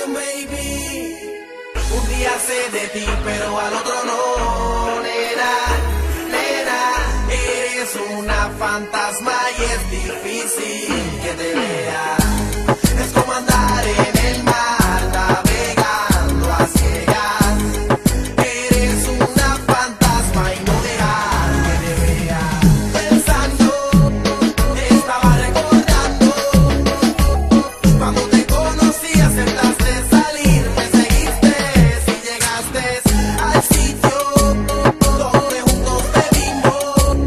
Zion, baby. Un día sé de ti, pero al otro no, nena, nena. Eres una fantasma y es difícil que te vea. Es como andar en el mar, navegando a ciegas. Eres una fantasma y no dejar que te vea. Pensando, estaba recordando cuando te conocí, aceptaste salir, me seguiste y llegaste al sitio donde juntos te vimos.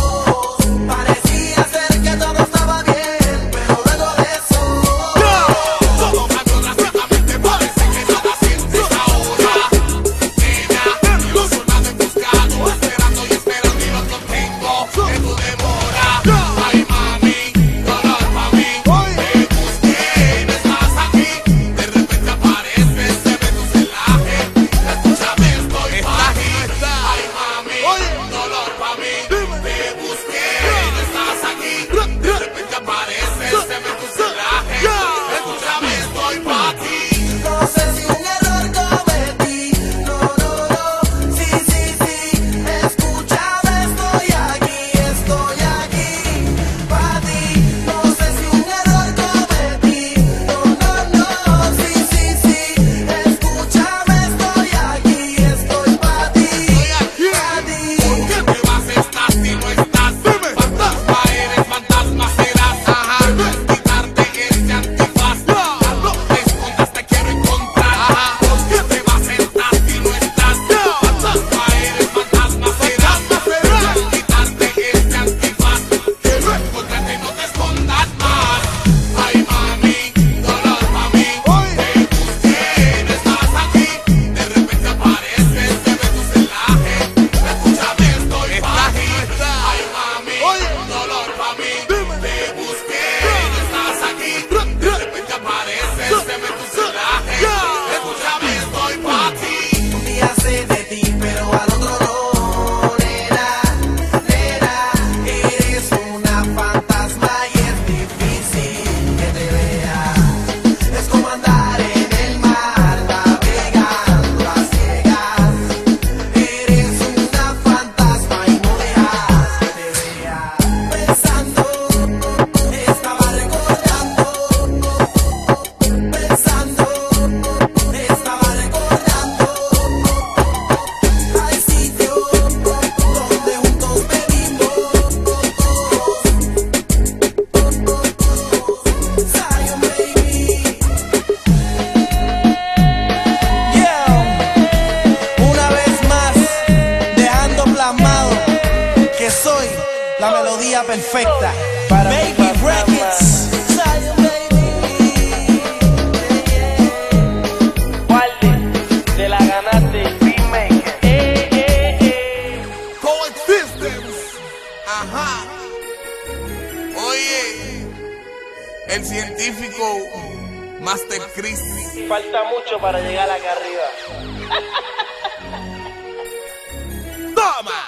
Parecía ser que todo estaba bien, pero luego de eso todo cambió drásticamente. Parece que nada sientes ahora, nena. Yo sonando y buscando, esperando y esperando y no contengo que tú demoras. Ay, mami, dolor pa' mí. Te busqué, no estás aquí. De repente apareces, se ve tu celaje. Escúchame, estoy pa' aquí. Ay, mami, dolor pa' mí. Te busqué, no estás aquí. De repente apareces, se ve tu celaje. Escúchame, estoy pa' ti. No sé si un error cometí. No, no, no. Sí, sí, sí. Escúchame, estoy aquí pa' ti. No sé si un error cometí. No, no, no. Sí, sí, sí. Escúchame, estoy pa' ti. Pa' ti. ¿Por qué te vas? Estás y no estás. Fantasma eres, fantasma serás. Debes quitarte ese antifaz. No te escondas, te quiero encontrar. ¿Por qué te vas? Estás y no estás. Fantasma eres, fantasma serás. Debes quitarte ese antifaz. Quiero encontrarte y no te escondas más. Ay, mami, dolor pa' mí. Te busqué, no estás aquí. De repente apareces, se ve tu celaje. Escúchame, estoy pa' aquí. Ay, mami, dolor pa' mí. Te busqué, no estás aquí. De repente apareces, se ve tu celaje. Escúchame, estoy pa' ti. Un día sé de ti, pero al otro no, nena, nena. Eres una fantasma y es difícil que te vea. Es como andar en el mar, navegando a ciegas. Eres una fantasma y no dejas que te vea. Pensando, estaba recordando. Pensando, estaba recordando al sitio donde juntos te vimos. Zion, baby. Una vez más, dejando plasmado que soy la melodía perfecta para Baby Records. Zion, baby. Walde, te la ganaste, Beatmaker. Coexistence. Ajá. Oye, el científico Master Chris. Falta mucho para llegar acá arriba. Toma.